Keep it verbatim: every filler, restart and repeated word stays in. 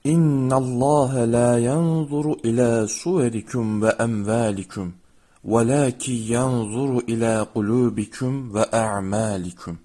İnnallâhe lâ yanzuru ilâ suverikum ve emvâlikum velâkin yanzuru ilâ kulûbikum ve a'mâlikum.